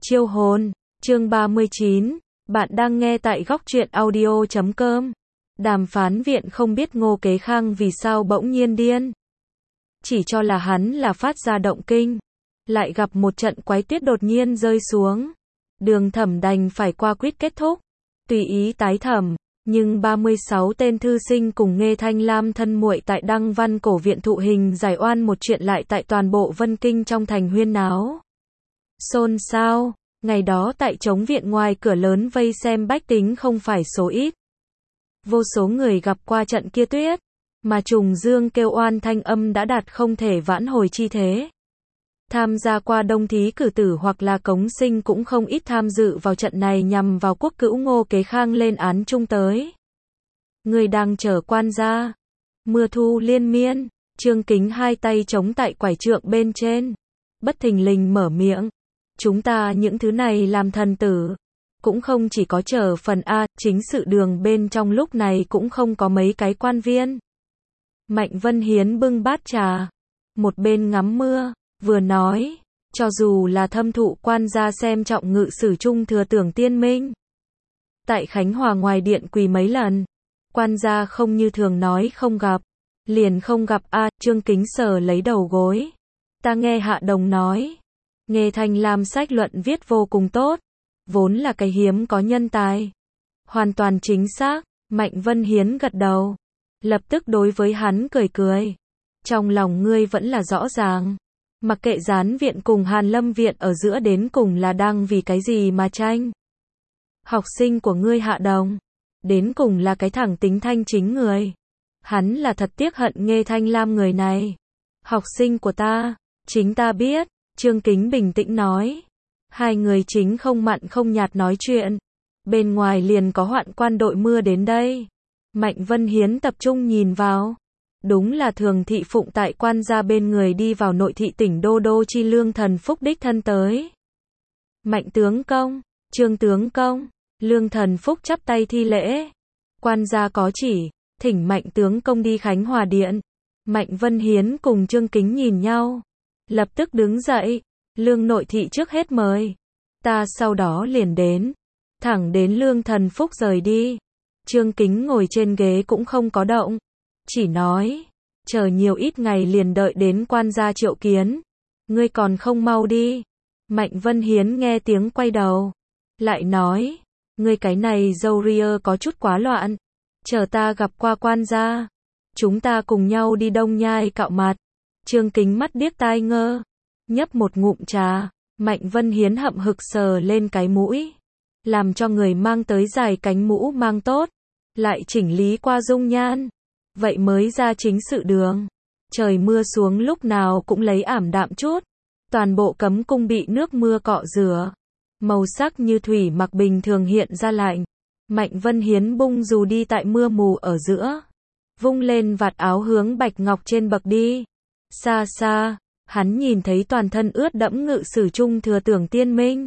Chiêu hồn, chương 39, bạn đang nghe tại góc truyện audio.com. Đàm phán viện không biết Ngô Kế Khang vì sao bỗng nhiên điên. Chỉ cho là hắn là phát ra động kinh. Lại gặp một trận quái tuyết đột nhiên rơi xuống. Đường thẩm đành phải qua quyết kết thúc. Tùy ý tái thẩm. Nhưng 36 tên thư sinh cùng Nghê Thanh Lam thân muội tại Đăng Văn Cổ viện thụ hình giải oan một chuyện lại tại toàn bộ Vân Kinh trong thành huyên náo. Xôn xao, ngày đó tại trống viện ngoài cửa lớn vây xem bách tính không phải số ít. Vô số người gặp qua trận kia tuyết, mà trùng dương kêu oan thanh âm đã đạt không thể vãn hồi chi thế. Tham gia qua đông thí cử tử hoặc là cống sinh cũng không ít tham dự vào trận này nhằm vào quốc cữu Ngô Kế Khang lên án chung tới. Người đang chờ quan ra. Mưa thu liên miên, Trương Kính hai tay chống tại quải trượng bên trên. Bất thình lình mở miệng. Chúng ta những thứ này làm thần tử. Cũng không chỉ có chờ phần A, chính sự đường bên trong lúc này cũng không có mấy cái quan viên. Mạnh Vân Hiến bưng bát trà. Một bên ngắm mưa. Vừa nói, cho dù là thâm thụ quan gia xem trọng ngự sử trung thừa Tưởng Tiên Minh. Tại Khánh Hòa ngoài điện quỳ mấy lần, quan gia không như thường nói không gặp, liền không gặp a. Trương Kính sờ lấy đầu gối. Ta nghe Hạ Đồng nói, Nghê Thanh Lam sách luận viết vô cùng tốt, vốn là cái hiếm có nhân tài. Hoàn toàn chính xác, Mạnh Vân Hiến gật đầu, lập tức đối với hắn cười cười. Trong lòng ngươi vẫn là rõ ràng. Mặc kệ Gián viện cùng Hàn Lâm viện ở giữa đến cùng là đang vì cái gì mà tranh. Học sinh của ngươi Hạ Đồng, đến cùng là cái thẳng tính thanh chính người. Hắn là thật tiếc hận Nghê Thanh Lam người này. Học sinh của ta, chính ta biết, Trương Kính bình tĩnh nói. Hai người chính không mặn không nhạt nói chuyện. Bên ngoài liền có hoạn quan đội mưa đến đây. Mạnh Vân Hiến tập trung nhìn vào. Đúng là Thường thị phụng tại quan gia bên người đi vào nội thị tỉnh Đô Đô chi Lương Thần Phúc đích thân tới. Mạnh tướng công, Trương tướng công, Lương Thần Phúc chắp tay thi lễ. Quan gia có chỉ, thỉnh Mạnh tướng công đi Khánh Hòa điện. Mạnh Vân Hiến cùng Trương Kính nhìn nhau, lập tức đứng dậy. Lương nội thị trước hết mời, ta sau đó liền đến. Thẳng đến Lương Thần Phúc rời đi, Trương Kính ngồi trên ghế cũng không có động. Chỉ nói, chờ nhiều ít ngày liền đợi đến quan gia triệu kiến. Ngươi còn không mau đi. Mạnh Vân Hiến nghe tiếng quay đầu. Lại nói, ngươi cái này dâu ria có chút quá loạn. Chờ ta gặp qua quan gia, chúng ta cùng nhau đi Đông Nhai cạo mặt. Trương Kính mắt điếc tai ngơ, nhấp một ngụm trà. Mạnh Vân Hiến hậm hực sờ lên cái mũi, làm cho người mang tới dài cánh mũ mang tốt, lại chỉnh lý qua dung nhan. Vậy mới ra chính sự đường. Trời mưa xuống lúc nào cũng lấy ảm đạm chút. Toàn bộ cấm cung bị nước mưa cọ rửa. Màu sắc như thủy mặc bình thường hiện ra lạnh. Mạnh Vân Hiến bung dù đi tại mưa mù ở giữa. Vung lên vạt áo hướng bạch ngọc trên bậc đi. Xa xa, hắn nhìn thấy toàn thân ướt đẫm ngự sử trung thừa Tưởng Tiên Minh.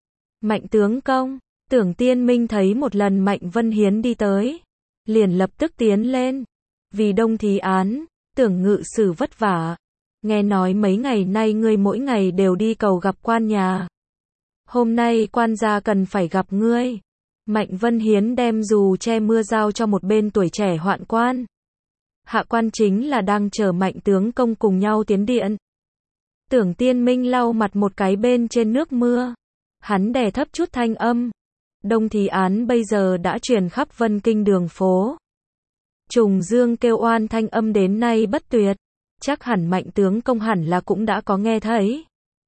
Mạnh tướng công, Tưởng Tiên Minh thấy một lần Mạnh Vân Hiến đi tới, liền lập tức tiến lên. Vì đông thí án, Tưởng ngự sử vất vả. Nghe nói mấy ngày nay ngươi mỗi ngày đều đi cầu gặp quan nhà. Hôm nay quan gia cần phải gặp ngươi. Mạnh Vân Hiến đem dù che mưa giao cho một bên tuổi trẻ hoạn quan. Hạ quan chính là đang chờ Mạnh tướng công cùng nhau tiến điện. Tưởng Tiên Minh lau mặt một cái bên trên nước mưa. Hắn đè thấp chút thanh âm. Đông thí án bây giờ đã truyền khắp Vân Kinh đường phố. Trùng dương kêu oan thanh âm đến nay bất tuyệt. Chắc hẳn Mạnh tướng công hẳn là cũng đã có nghe thấy.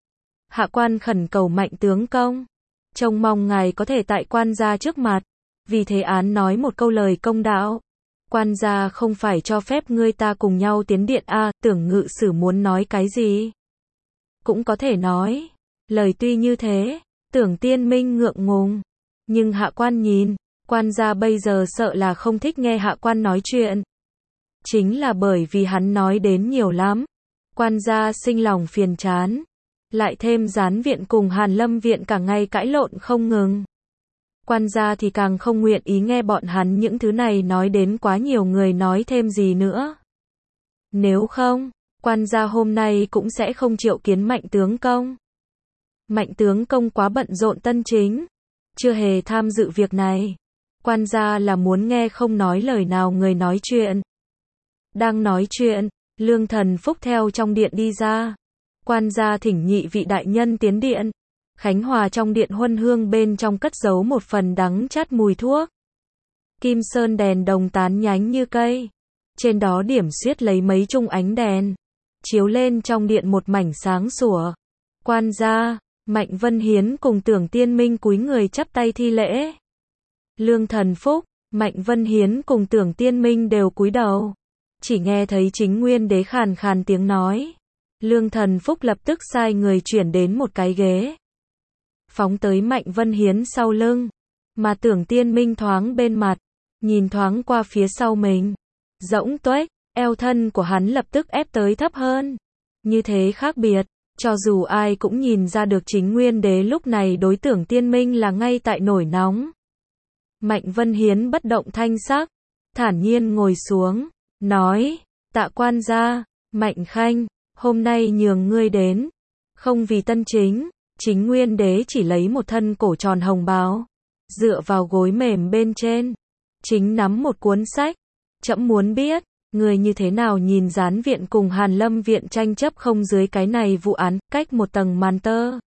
Hạ quan khẩn cầu Mạnh tướng công, trông mong ngài có thể tại quan gia trước mặt. Vì thế án nói một câu lời công đạo. Quan gia không phải cho phép ngươi ta cùng nhau tiến điện a. Tưởng ngự sử muốn nói cái gì cũng có thể nói. Lời tuy như thế, Tưởng Tiên Minh ngượng ngùng. Nhưng hạ quan nhìn, quan gia bây giờ sợ là không thích nghe hạ quan nói chuyện. Chính là bởi vì hắn nói đến nhiều lắm. Quan gia sinh lòng phiền chán. Lại thêm Gián viện cùng Hàn Lâm viện cả ngày cãi lộn không ngừng. Quan gia thì càng không nguyện ý nghe bọn hắn những thứ này nói đến quá nhiều người nói thêm gì nữa. Nếu không, quan gia hôm nay cũng sẽ không triệu kiến Mạnh tướng công. Mạnh tướng công quá bận rộn tân chính, chưa hề tham dự việc này. Quan gia là muốn nghe không nói lời nào người nói chuyện. Đang nói chuyện, Lương Thần Phúc theo trong điện đi ra. Quan gia thỉnh nhị vị đại nhân tiến điện. Khánh Hòa trong điện huân hương bên trong cất giấu một phần đắng chát mùi thuốc. Kim sơn đèn đồng tán nhánh như cây. Trên đó điểm xuyết lấy mấy chung ánh đèn. Chiếu lên trong điện một mảnh sáng sủa. Quan gia, Mạnh Vân Hiến cùng Tưởng Tiên Minh cúi người chắp tay thi lễ. Lương Thần Phúc, Mạnh Vân Hiến cùng Tưởng Tiên Minh đều cúi đầu. Chỉ nghe thấy Chính Nguyên Đế khàn khàn tiếng nói. Lương Thần Phúc lập tức sai người chuyển đến một cái ghế. Phóng tới Mạnh Vân Hiến sau lưng. Mà Tưởng Tiên Minh thoáng bên mặt. Nhìn thoáng qua phía sau mình. Rỗng tuếch, eo thân của hắn lập tức ép tới thấp hơn. Như thế khác biệt. Cho dù ai cũng nhìn ra được Chính Nguyên Đế lúc này đối Tưởng Tiên Minh là ngay tại nổi nóng. Mạnh Vân Hiến bất động thanh sắc. Thản nhiên ngồi xuống. Nói, tạ quan gia, Mạnh Khanh, hôm nay nhường ngươi đến. Không vì tân chính, Chính Nguyên Đế chỉ lấy một thân cổ tròn hồng bào. Dựa vào gối mềm bên trên. Chính nắm một cuốn sách. Trẫm muốn biết, người như thế nào nhìn Gián Viện cùng Hàn Lâm Viện tranh chấp không dưới cái này vụ án, cách một tầng màn tơ.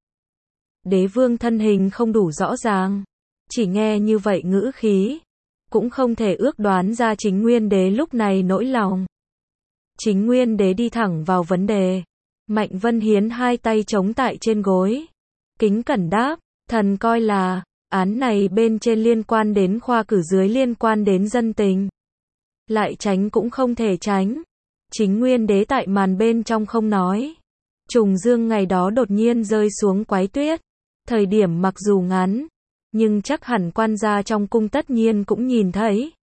Đế vương thân hình không đủ rõ ràng. Chỉ nghe như vậy ngữ khí. Cũng không thể ước đoán ra Chính Nguyên Đế lúc này nỗi lòng. Chính Nguyên Đế đi thẳng vào vấn đề. Mạnh Vân Hiến hai tay chống tại trên gối. Kính cẩn đáp, thần coi là, án này bên trên liên quan đến khoa cử dưới liên quan đến dân tình. Lại tránh cũng không thể tránh. Chính Nguyên Đế tại màn bên trong không nói. Trùng dương ngày đó đột nhiên rơi xuống quái tuyết. Thời điểm mặc dù ngắn, nhưng chắc hẳn quan gia trong cung tất nhiên cũng nhìn thấy.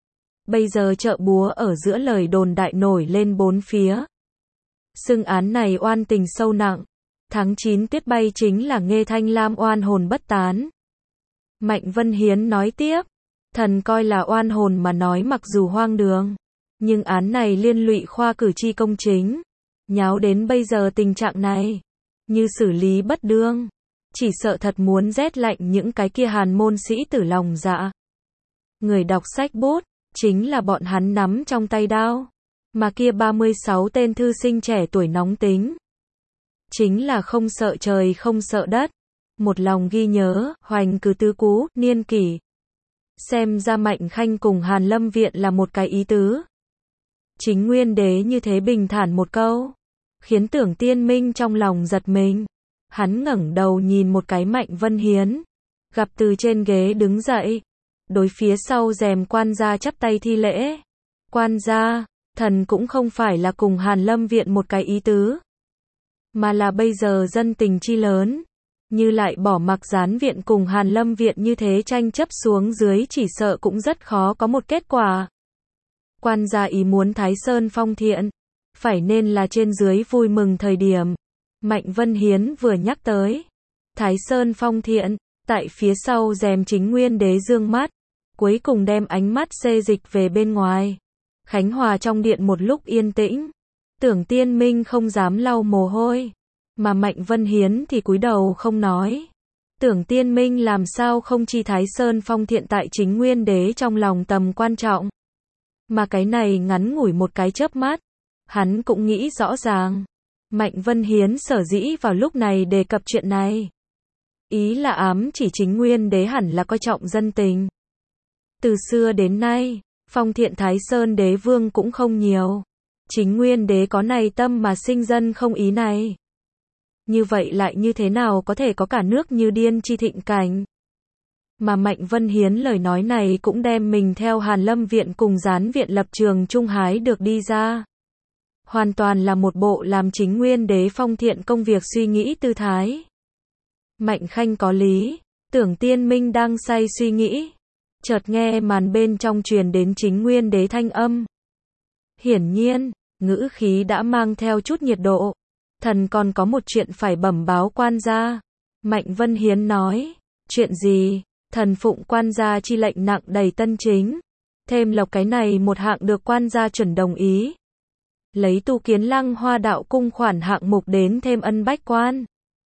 Bây giờ chợ búa ở giữa lời đồn đại nổi lên bốn phía. Xưng án này oan tình sâu nặng. Tháng 9 tuyết bay chính là Nghê Thanh Lam oan hồn bất tán. Mạnh Vân Hiến nói tiếp. Thần coi là oan hồn mà nói mặc dù hoang đường. Nhưng án này liên lụy khoa cử tri công chính. Nháo đến bây giờ tình trạng này. Như xử lý bất đương. Chỉ sợ thật muốn rét lạnh những cái kia hàn môn sĩ tử lòng dạ. Người đọc sách bút, chính là bọn hắn nắm trong tay đao. Mà kia 36 tên thư sinh trẻ tuổi nóng tính. Chính là không sợ trời không sợ đất. Một lòng ghi nhớ, hoành cử tứ cú, niên kỷ. Xem ra Mạnh Khanh cùng Hàn Lâm Viện là một cái ý tứ. Chính Nguyên Đế như thế bình thản một câu. Khiến Tưởng Tiên Minh trong lòng giật mình. Hắn ngẩng đầu nhìn một cái Mạnh Vân Hiến. Gặp từ trên ghế đứng dậy. Đối phía sau rèm quan gia chắp tay thi lễ. Quan gia, thần cũng không phải là cùng Hàn Lâm Viện một cái ý tứ. Mà là bây giờ dân tình chi lớn. Như lại bỏ mặc Gián Viện cùng Hàn Lâm Viện như thế tranh chấp xuống dưới chỉ sợ cũng rất khó có một kết quả. Quan gia ý muốn Thái Sơn phong thiện. Phải nên là trên dưới vui mừng thời điểm. Mạnh Vân Hiến vừa nhắc tới. Thái Sơn phong thiện. Tại phía sau rèm Chính Nguyên Đế dương mắt. Cuối cùng đem ánh mắt xê dịch về bên ngoài. Khánh Hòa trong điện một lúc yên tĩnh. Tưởng Tiên Minh không dám lau mồ hôi. Mà Mạnh Vân Hiến thì cúi đầu không nói. Tưởng Tiên Minh làm sao không chi Thái Sơn phong thiện tại Chính Nguyên Đế trong lòng tầm quan trọng. Mà cái này ngắn ngủi một cái chớp mắt. Hắn cũng nghĩ rõ ràng. Mạnh Vân Hiến sở dĩ vào lúc này đề cập chuyện này. Ý là ám chỉ Chính Nguyên Đế hẳn là coi trọng dân tình. Từ xưa đến nay, phong thiện Thái Sơn Đế Vương cũng không nhiều. Chính Nguyên Đế có này tâm mà sinh dân không ý này. Như vậy lại như thế nào có thể có cả nước như điên chi thịnh cảnh. Mà Mạnh Vân Hiến lời nói này cũng đem mình theo Hàn Lâm Viện cùng Gián Viện lập trường trung hái được đi ra. Hoàn toàn là một bộ làm Chính Nguyên Đế phong thiện công việc suy nghĩ tư thái. Mạnh Khanh có lý, Tưởng Tiên Minh đang say suy nghĩ. Chợt nghe màn bên trong truyền đến Chính Nguyên Đế thanh âm. Hiển nhiên, ngữ khí đã mang theo chút nhiệt độ. Thần còn có một chuyện phải bẩm báo quan gia. Mạnh Vân Hiến nói. Chuyện gì? Thần phụng quan gia chi lệnh nặng đầy tân chính. Thêm lộc cái này một hạng được quan gia chuẩn đồng ý. Lấy tu kiến Lăng Hoa đạo cung khoản hạng mục đến thêm ân bách quan.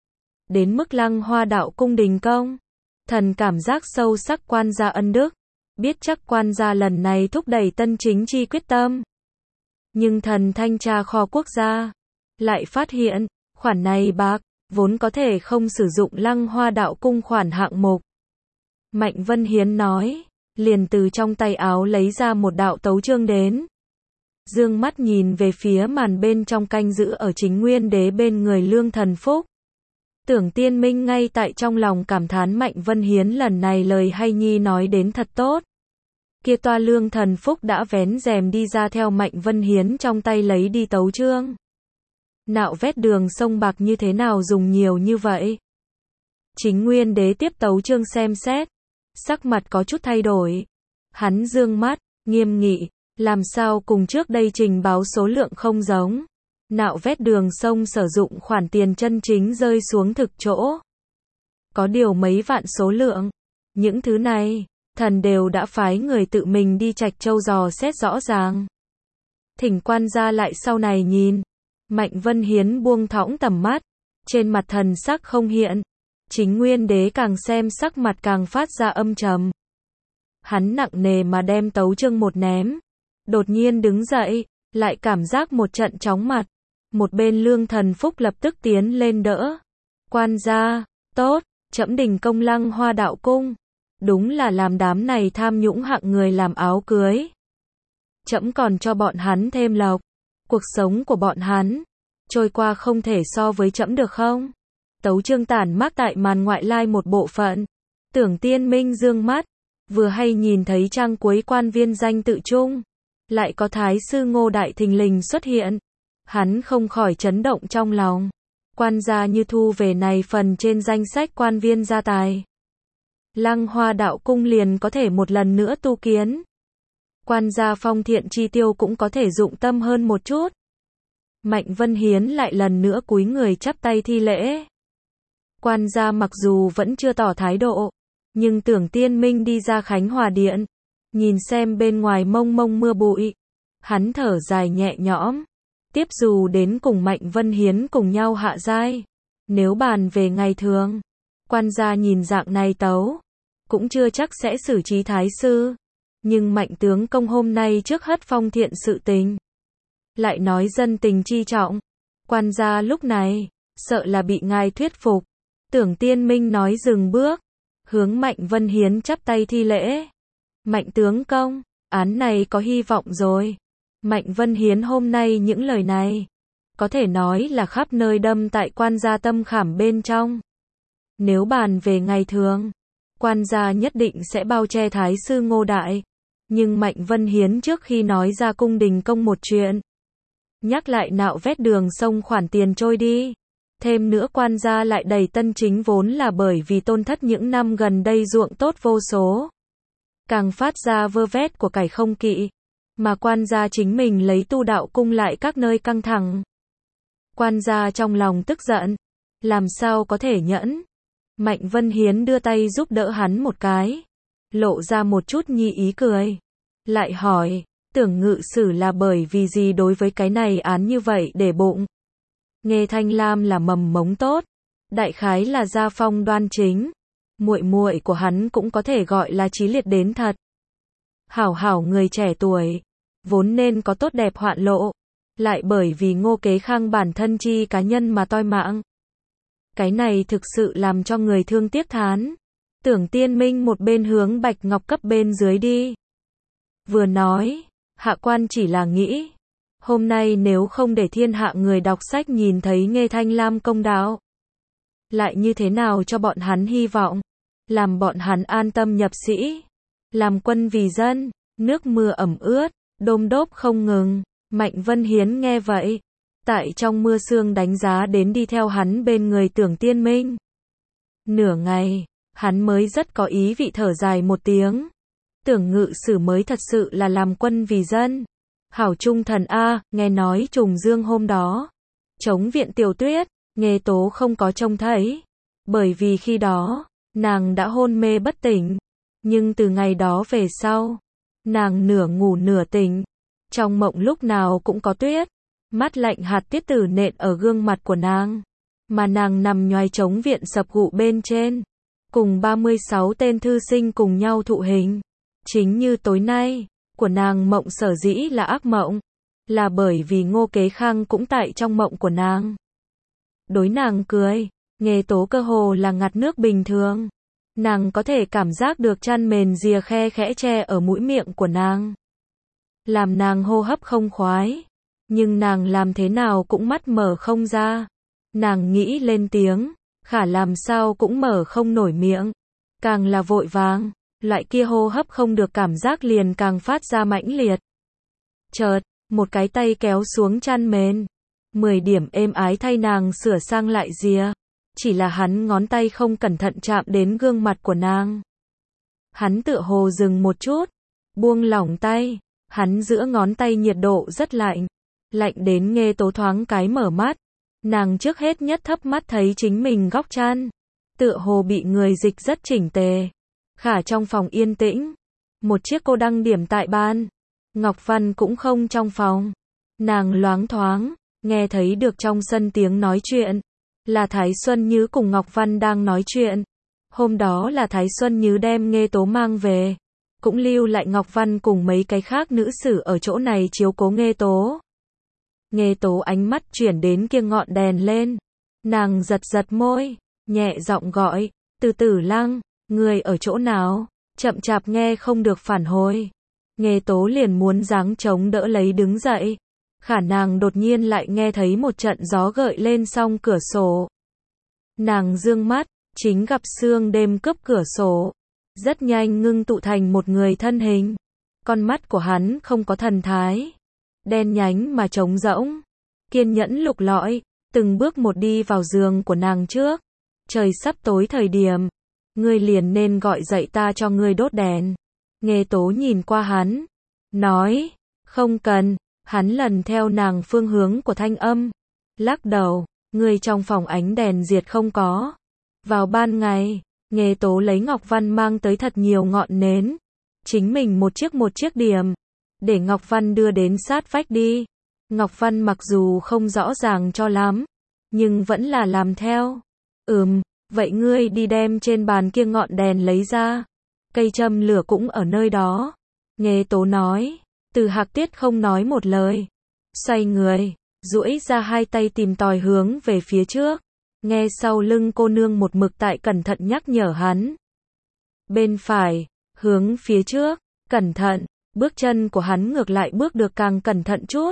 đến mức Lăng Hoa đạo cung đình công. Thần cảm giác sâu sắc quan gia ân đức, biết chắc quan gia lần này thúc đẩy Tân Chính Chi quyết tâm. Nhưng thần thanh tra kho quốc gia, lại phát hiện, khoản này bạc, vốn có thể không sử dụng Lăng Hoa đạo cung khoản hạng mục. Mạnh Vân Hiến nói, liền từ trong tay áo lấy ra một đạo tấu chương đến. Dương mắt nhìn về phía màn bên trong canh giữ ở Chính Nguyên Đế bên người Lương Thần Phúc. Tưởng Tiên Minh ngay tại trong lòng cảm thán Mạnh Vân Hiến lần này lời hay nhi nói đến thật tốt. Kia toa Lương Thần Phúc đã vén rèm đi ra theo Mạnh Vân Hiến trong tay lấy đi tấu chương. Nạo vét đường sông bạc như thế nào dùng nhiều như vậy? Chính Nguyên Đế tiếp tấu chương xem xét, sắc mặt có chút thay đổi. Hắn dương mắt, nghiêm nghị, làm sao cùng trước đây trình báo số lượng không giống. Nạo vét đường sông sử dụng khoản tiền chân chính rơi xuống thực chỗ. Có điều mấy vạn số lượng. Những thứ này, thần đều đã phái người tự mình đi Trạch Châu dò xét rõ ràng. Thỉnh quan gia lại sau này nhìn. Mạnh Vân Hiến buông thõng tầm mắt. Trên mặt thần sắc không hiện. Chính Nguyên Đế càng xem sắc mặt càng phát ra âm trầm. Hắn nặng nề mà đem tấu chương một ném. Đột nhiên đứng dậy, lại cảm giác một trận chóng mặt. Một bên Lương Thần Phúc lập tức tiến lên đỡ. Quan gia, tốt, trẫm đình công Lăng Hoa đạo cung. Đúng là làm đám này tham nhũng hạng người làm áo cưới. Trẫm còn cho bọn hắn thêm lộc. Cuộc sống của bọn hắn trôi qua không thể so với trẫm được không? Tấu chương tản mát tại màn ngoại lai một bộ phận. Tưởng Tiên Minh dương mắt, vừa hay nhìn thấy trang cuối quan viên danh tự chung, lại có thái sư Ngô Đại thình lình xuất hiện. Hắn không khỏi chấn động trong lòng. Quan gia như thu về này phần trên danh sách quan viên gia tài. Lăng Hoa đạo cung liền có thể một lần nữa tu kiến. Quan gia phong thiện chi tiêu cũng có thể dụng tâm hơn một chút. Mạnh Vân Hiến lại lần nữa cúi người chắp tay thi lễ. Quan gia mặc dù vẫn chưa tỏ thái độ, nhưng Tưởng Tiên Minh đi ra Khánh Hòa Điện, nhìn xem bên ngoài mông mông mưa bụi, hắn thở dài nhẹ nhõm. Tiếp dù đến cùng Mạnh Vân Hiến cùng nhau hạ giai, nếu bàn về ngày thường, quan gia nhìn dạng này tấu, cũng chưa chắc sẽ xử trí thái sư. Nhưng Mạnh tướng công hôm nay trước hất phong thiện sự tình, lại nói dân tình chi trọng, quan gia lúc này, sợ là bị ngài thuyết phục. Tưởng Tiên Minh nói dừng bước, hướng Mạnh Vân Hiến chắp tay thi lễ. Mạnh tướng công, án này có hy vọng rồi. Mạnh Vân Hiến hôm nay những lời này, có thể nói là khắp nơi đâm tại quan gia tâm khảm bên trong. Nếu bàn về ngày thường, quan gia nhất định sẽ bao che thái sư Ngô Đại. Nhưng Mạnh Vân Hiến trước khi nói ra cung đình công một chuyện, nhắc lại nạo vét đường sông khoản tiền trôi đi. Thêm nữa quan gia lại đầy Tân Chính vốn là bởi vì tôn thất những năm gần đây ruộng tốt vô số. Càng phát ra vơ vét của cải không kỵ. Mà quan gia chính mình lấy tu đạo cung lại các nơi căng thẳng. Quan gia trong lòng tức giận. Làm sao có thể nhẫn. Mạnh Vân Hiến đưa tay giúp đỡ hắn một cái. Lộ ra một chút nhi ý cười. Lại hỏi, Tưởng ngự sử là bởi vì gì đối với cái này án như vậy để bụng. Nghe Thanh Lam là mầm mống tốt. Đại khái là gia phong đoan chính. Muội muội của hắn cũng có thể gọi là chí liệt đến thật. Hảo hảo người trẻ tuổi, vốn nên có tốt đẹp hoạn lộ, lại bởi vì Ngô Kế Khang bản thân chi cá nhân mà toi mạng. Cái này thực sự làm cho người thương tiếc thán. Tưởng Tiên Minh một bên hướng Bạch Ngọc cấp bên dưới đi. Vừa nói, hạ quan chỉ là nghĩ, hôm nay nếu không để thiên hạ người đọc sách nhìn thấy Nghê Thanh Lam công đạo, lại như thế nào cho bọn hắn hy vọng, làm bọn hắn an tâm nhập sĩ, làm quân vì dân. Nước mưa ẩm ướt, đôm đốp không ngừng. Mạnh Vân Hiến nghe vậy, tại trong mưa sương đánh giá đến đi theo hắn bên người Tưởng Tiên Minh. Nửa ngày, hắn mới rất có ý vị thở dài một tiếng. Tưởng ngự sử mới thật sự là làm quân vì dân. Hảo trung thần A, nghe nói trùng dương hôm đó. Chống viện Tiểu Tuyết, Nghê Tố không có trông thấy. Bởi vì khi đó, nàng đã hôn mê bất tỉnh. Nhưng từ ngày đó về sau, nàng nửa ngủ nửa tỉnh. Trong mộng lúc nào cũng có tuyết. Mắt lạnh hạt tiết tử nện ở gương mặt của nàng. mà nàng nằm nhoài trống viện sập gụ bên trên, cùng 36 tên thư sinh cùng nhau thụ hình. Chính như tối nay, của nàng mộng sở dĩ là ác mộng, là bởi vì Ngô Kế Khang cũng tại trong mộng của nàng. Đối nàng cười, Nghê Tố cơ hồ là ngặt nước bình thường. Nàng có thể cảm giác được chăn mền rìa khe khẽ che ở mũi miệng của nàng, làm nàng hô hấp không khoái, nhưng nàng làm thế nào cũng mắt mở không ra. Nàng nghĩ lên tiếng, khả làm sao cũng mở không nổi miệng, càng là vội vàng, loại kia hô hấp không được cảm giác liền càng phát ra mãnh liệt. Chợt, một cái tay kéo xuống chăn mền, 10 điểm êm ái thay nàng sửa sang lại rìa, chỉ là hắn ngón tay không cẩn thận chạm đến gương mặt của nàng. Hắn tựa hồ dừng một chút, buông lỏng tay, hắn giữa ngón tay nhiệt độ rất lạnh, lạnh đến Nghê Tố thoáng cái mở mắt. Nàng trước hết nhất thấp mắt thấy chính mình góc chăn, tựa hồ bị người dịch rất chỉnh tề. Khả trong phòng yên tĩnh, một chiếc cô đăng điểm tại ban, Ngọc Văn cũng không trong phòng. Nàng loáng thoáng nghe thấy được trong sân tiếng nói chuyện, là Thái Xuân Như cùng Ngọc Văn đang nói chuyện. Hôm đó là Thái Xuân Như đem Nghê Tố mang về, cũng lưu lại Ngọc Văn cùng mấy cái khác nữ sử ở chỗ này chiếu cố Nghê Tố. Nghê Tố ánh mắt chuyển đến kia ngọn đèn lên, nàng giật giật môi, nhẹ giọng gọi, Từ Tử Lăng, người ở chỗ nào? Chậm chạp nghe không được phản hồi. Nghê Tố liền muốn giáng chống đỡ lấy đứng dậy, khả nàng đột nhiên lại nghe thấy một trận gió gợi lên song cửa sổ. Nàng dương mắt, chính gặp sương đêm cướp cửa sổ, rất nhanh ngưng tụ thành một người thân hình. Con mắt của hắn không có thần thái, đen nhánh mà trống rỗng, kiên nhẫn lục lọi, từng bước một đi vào giường của nàng trước. Trời sắp tối thời điểm, ngươi liền nên gọi dậy ta cho ngươi đốt đèn. Nghê Tố nhìn qua hắn, nói, không cần. Hắn lần theo nàng phương hướng của thanh âm, lắc đầu, ngươi trong phòng ánh đèn diệt không có. Vào ban ngày, Nghê Tố lấy Ngọc Văn mang tới thật nhiều ngọn nến, chính mình một chiếc điểm, để Ngọc Văn đưa đến sát vách đi. Ngọc Văn mặc dù không rõ ràng cho lắm, nhưng vẫn là làm theo. Vậy ngươi đi đem trên bàn kia ngọn đèn lấy ra. Cây châm lửa cũng ở nơi đó. Nghê Tố nói. Từ Hạc Tiết không nói một lời, xoay người, duỗi ra hai tay tìm tòi hướng về phía trước. Nghe sau lưng cô nương một mực tại cẩn thận nhắc nhở hắn. Bên phải, hướng phía trước, cẩn thận, bước chân của hắn ngược lại bước được càng cẩn thận chút.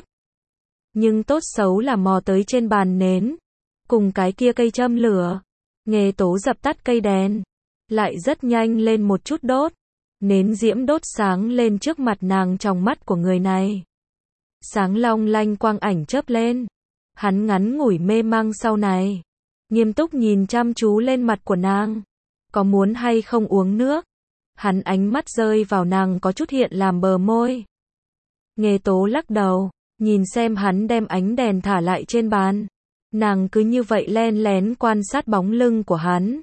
Nhưng tốt xấu là mò tới trên bàn nến, cùng cái kia cây châm lửa. Nghê Tố dập tắt cây đèn, lại rất nhanh lên một chút đốt. Nến diễm đốt sáng lên trước mặt nàng trong mắt của người này. Sáng long lanh quang ảnh chớp lên. Hắn ngắn ngủi mê mang sau này, nghiêm túc nhìn chăm chú lên mặt của nàng. Có muốn hay không uống nước? Hắn ánh mắt rơi vào nàng có chút hiện làm bờ môi. Nghê Tố lắc đầu, nhìn xem hắn đem ánh đèn thả lại trên bàn. Nàng cứ như vậy len lén quan sát bóng lưng của hắn.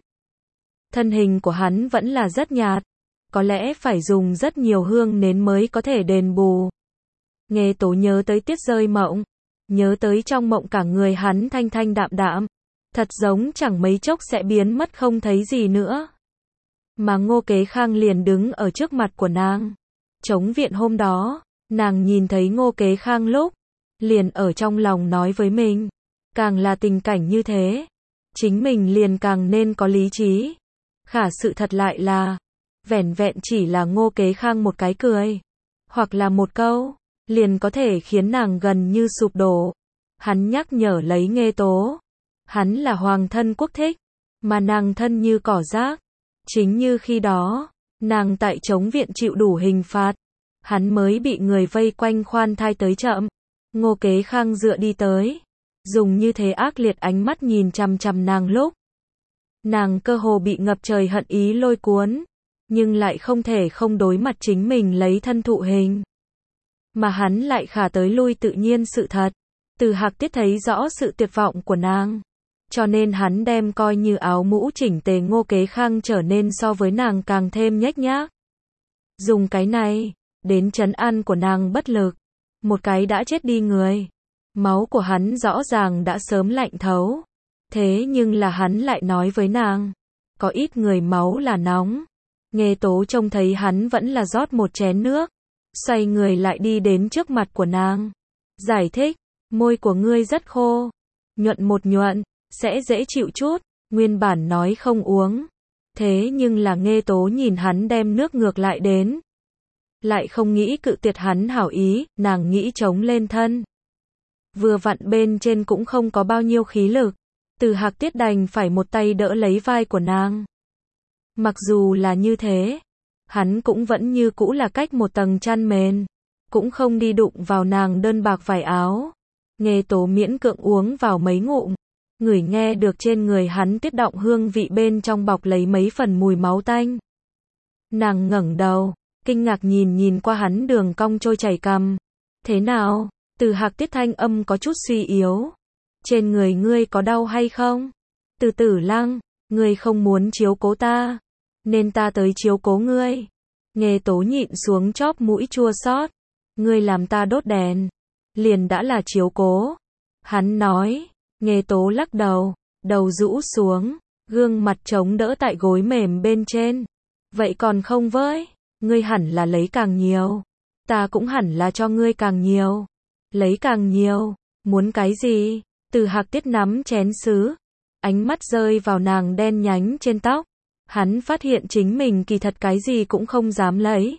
Thân hình của hắn vẫn là rất nhạt, có lẽ phải dùng rất nhiều hương nến mới có thể đền bù. Nghê Tố nhớ tới Tiết rơi mộng, nhớ tới trong mộng cả người hắn thanh thanh đạm đạm, thật giống chẳng mấy chốc sẽ biến mất không thấy gì nữa. Mà Ngô Kế Khang liền đứng ở trước mặt của nàng. Trống viện hôm đó, nàng nhìn thấy Ngô Kế Khang lúc, liền ở trong lòng nói với mình, càng là tình cảnh như thế, chính mình liền càng nên có lý trí. Khả sự thật lại là, vẻn vẹn chỉ là Ngô Kế Khang một cái cười, hoặc là một câu, liền có thể khiến nàng gần như sụp đổ. Hắn nhắc nhở lấy Nghê Tố, hắn là hoàng thân quốc thích, mà nàng thân như cỏ rác. Chính như khi đó, nàng tại trống viện chịu đủ hình phạt, hắn mới bị người vây quanh khoan thai tới chậm. Ngô Kế Khang dựa đi tới, dùng như thế ác liệt ánh mắt nhìn chằm chằm nàng lúc. Nàng cơ hồ bị ngập trời hận ý lôi cuốn, nhưng lại không thể không đối mặt chính mình lấy thân thụ hình. Mà hắn lại khả tới lui tự nhiên sự thật. Từ Hạc Tiết thấy rõ sự tuyệt vọng của nàng, cho nên hắn đem coi như áo mũ chỉnh tề Ngô Kế Khang trở nên so với nàng càng thêm nhếch nhác. Dùng cái này, đến trấn an của nàng bất lực. Một cái đã chết đi người. Máu của hắn rõ ràng đã sớm lạnh thấu. Thế nhưng là hắn lại nói với nàng, có ít người máu là nóng. Nghe Tố trông thấy hắn vẫn là rót một chén nước, xoay người lại đi đến trước mặt của nàng. Giải thích, môi của ngươi rất khô, nhuận một nhuận, sẽ dễ chịu chút, nguyên bản nói không uống. Thế nhưng là Nghe Tố nhìn hắn đem nước ngược lại đến. Lại không nghĩ cự tuyệt hắn hảo ý, nàng nghĩ chống lên thân. Vừa vặn bên trên cũng không có bao nhiêu khí lực. Từ Hạc Tiết đành phải một tay đỡ lấy vai của nàng. Mặc dù là như thế, hắn cũng vẫn như cũ là cách một tầng chăn mền, cũng không đi đụng vào nàng đơn bạc vải áo. Nghe Tố miễn cưỡng uống vào mấy ngụm, ngửi nghe được trên người hắn tuyết động hương vị bên trong bọc lấy mấy phần mùi máu tanh. Nàng ngẩng đầu, kinh ngạc nhìn qua hắn đường cong trôi chảy cằm. Thế nào? Từ Hạc Tiết thanh âm có chút suy yếu. Trên người ngươi có đau hay không? Từ Tử Lăng, ngươi không muốn chiếu cố ta, nên ta tới chiếu cố ngươi. Nghe Tố nhịn xuống chóp mũi chua xót. Ngươi làm ta đốt đèn, liền đã là chiếu cố. Hắn nói. Nghe Tố lắc đầu, đầu rũ xuống, gương mặt chống đỡ tại gối mềm bên trên. Vậy còn không với, ngươi hẳn là lấy càng nhiều, ta cũng hẳn là cho ngươi càng nhiều. Lấy càng nhiều, muốn cái gì? Từ Hạc Tiết nắm chén sứ, ánh mắt rơi vào nàng đen nhánh trên tóc. Hắn phát hiện chính mình kỳ thật cái gì cũng không dám lấy.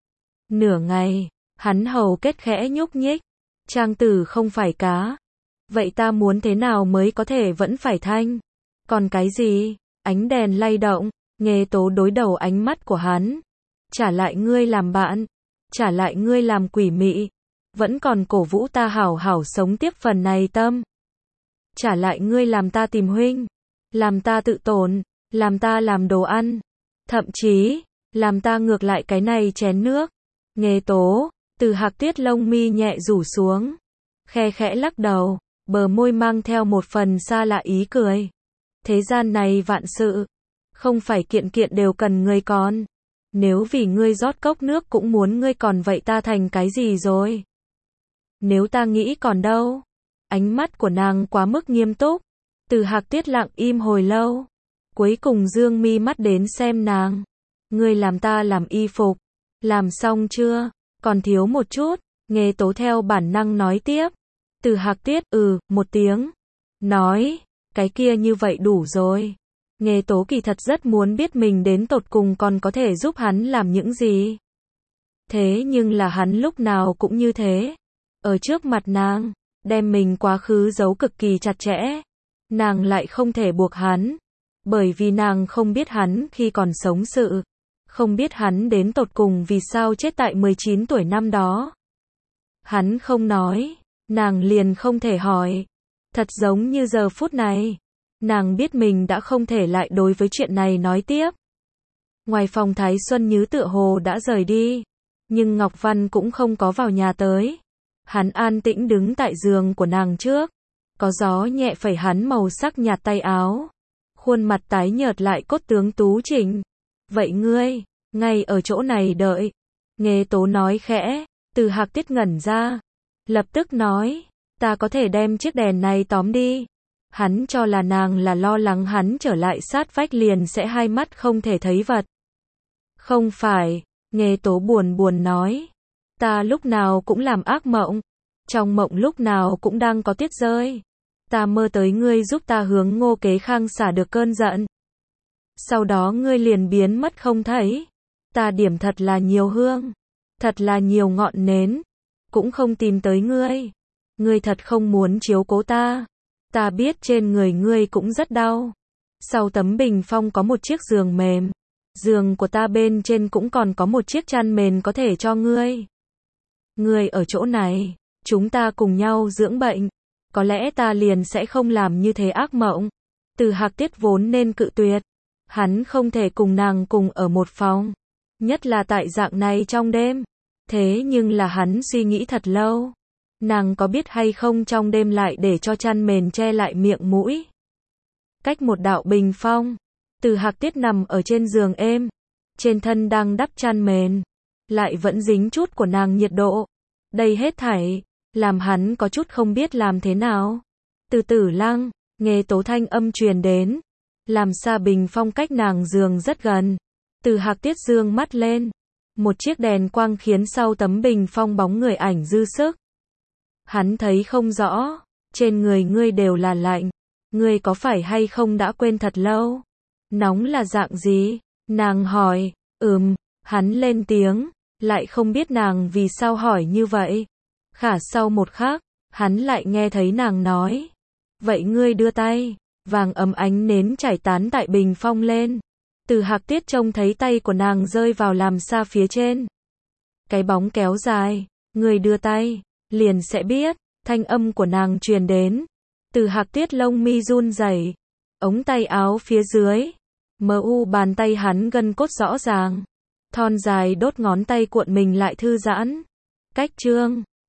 Nửa ngày, hắn hầu kết khẽ nhúc nhích. Trang tử không phải cá. Vậy ta muốn thế nào mới có thể vẫn phải thanh? Còn cái gì? Ánh đèn lay động, Nghe Tố đối đầu ánh mắt của hắn. Trả lại ngươi làm bạn, trả lại ngươi làm quỷ mị, vẫn còn cổ vũ ta hảo hảo sống tiếp phần này tâm. Trả lại ngươi làm ta tìm huynh, làm ta tự tổn, làm ta làm đồ ăn, thậm chí, làm ta ngược lại cái này chén nước. Nghe Tố, Từ Hạc Tiết lông mi nhẹ rủ xuống, khe khẽ lắc đầu, bờ môi mang theo một phần xa lạ ý cười. Thế gian này vạn sự, không phải kiện kiện đều cần ngươi còn. Nếu vì ngươi rót cốc nước cũng muốn ngươi còn vậy ta thành cái gì rồi? Nếu ta nghĩ còn đâu? Ánh mắt của nàng quá mức nghiêm túc. Từ Hạc Tiết lặng im hồi lâu, cuối cùng dương mi mắt đến xem nàng. Ngươi làm ta làm y phục, làm xong chưa? Còn thiếu một chút. Nghe Tố theo bản năng nói tiếp. Từ Hạc Tiết một tiếng, nói, cái kia như vậy đủ rồi. Nghe Tố kỳ thật rất muốn biết mình đến tột cùng còn có thể giúp hắn làm những gì. Thế nhưng là hắn lúc nào cũng như thế. Ở trước mặt nàng, đem mình quá khứ giấu cực kỳ chặt chẽ. Nàng lại không thể buộc hắn. Bởi vì nàng không biết hắn khi còn sống sự. Không biết hắn đến tột cùng vì sao chết tại 19 tuổi năm đó. Hắn không nói, nàng liền không thể hỏi. Thật giống như giờ phút này. Nàng biết mình đã không thể lại đối với chuyện này nói tiếp. Ngoài phòng Thái Xuân Nhứ tựa hồ đã rời đi. Nhưng Ngọc Văn cũng không có vào nhà tới. Hắn an tĩnh đứng tại giường của nàng trước. Có gió nhẹ phẩy hắn màu sắc nhạt tay áo. Khuôn mặt tái nhợt lại cốt tướng tú chỉnh. Vậy ngươi, ngay ở chỗ này đợi. Nghe Tố nói khẽ. Từ Hạc Tiết ngẩn ra. Lập tức nói. Ta có thể đem chiếc đèn này tóm đi. Hắn cho là nàng là lo lắng hắn trở lại sát vách liền sẽ hai mắt không thể thấy vật. Không phải, Nghe Tố buồn buồn nói. Ta lúc nào cũng làm ác mộng. Trong mộng lúc nào cũng đang có tuyết rơi. Ta mơ tới ngươi giúp ta hướng Ngô Kế Khang xả được cơn giận. Sau đó ngươi liền biến mất không thấy. Ta điểm thật là nhiều hương. Thật là nhiều ngọn nến. Cũng không tìm tới ngươi. Ngươi thật không muốn chiếu cố ta. Ta biết trên người ngươi cũng rất đau. Sau tấm bình phong có một chiếc giường mềm. Giường của ta bên trên cũng còn có một chiếc chăn mền có thể cho ngươi. Ngươi ở chỗ này, chúng ta cùng nhau dưỡng bệnh. Có lẽ ta liền sẽ không làm như thế ác mộng. Từ Hạc Tiết vốn nên cự tuyệt. Hắn không thể cùng nàng cùng ở một phòng. Nhất là tại dạng này trong đêm. Thế nhưng là hắn suy nghĩ thật lâu. Nàng có biết hay không trong đêm lại để cho chăn mền che lại miệng mũi. Cách một đạo bình phong. Từ Hạc Tiết nằm ở trên giường êm. Trên thân đang đắp chăn mền. Lại vẫn dính chút của nàng nhiệt độ. Đây hết thảy. Làm hắn có chút không biết làm thế nào. Từ Tử Lăng. Nghe tố thanh âm truyền đến. Làm xa bình phong cách nàng giường rất gần. Từ Hạc Tiết dương mắt lên. Một chiếc đèn quang khiến sau tấm bình phong bóng người ảnh dư sức. Hắn thấy không rõ. Trên người ngươi đều là lạnh. Ngươi có phải hay không đã quên thật lâu? Nóng là dạng gì? Nàng hỏi. Hắn lên tiếng. Lại không biết nàng vì sao hỏi như vậy. Khả sau một khắc, hắn lại nghe thấy nàng nói. Vậy ngươi đưa tay. Vàng ấm ánh nến chảy tán tại bình phong lên. Từ Hạc Tiết trông thấy tay của nàng rơi vào làm xa phía trên. Cái bóng kéo dài. Ngươi đưa tay. Liền sẽ biết. Thanh âm của nàng truyền đến. Từ Hạc Tiết lông mi run rẩy. Ống tay áo phía dưới. Bàn tay hắn gân cốt rõ ràng. Thon dài đốt ngón tay cuộn mình lại thư giãn. Cách chương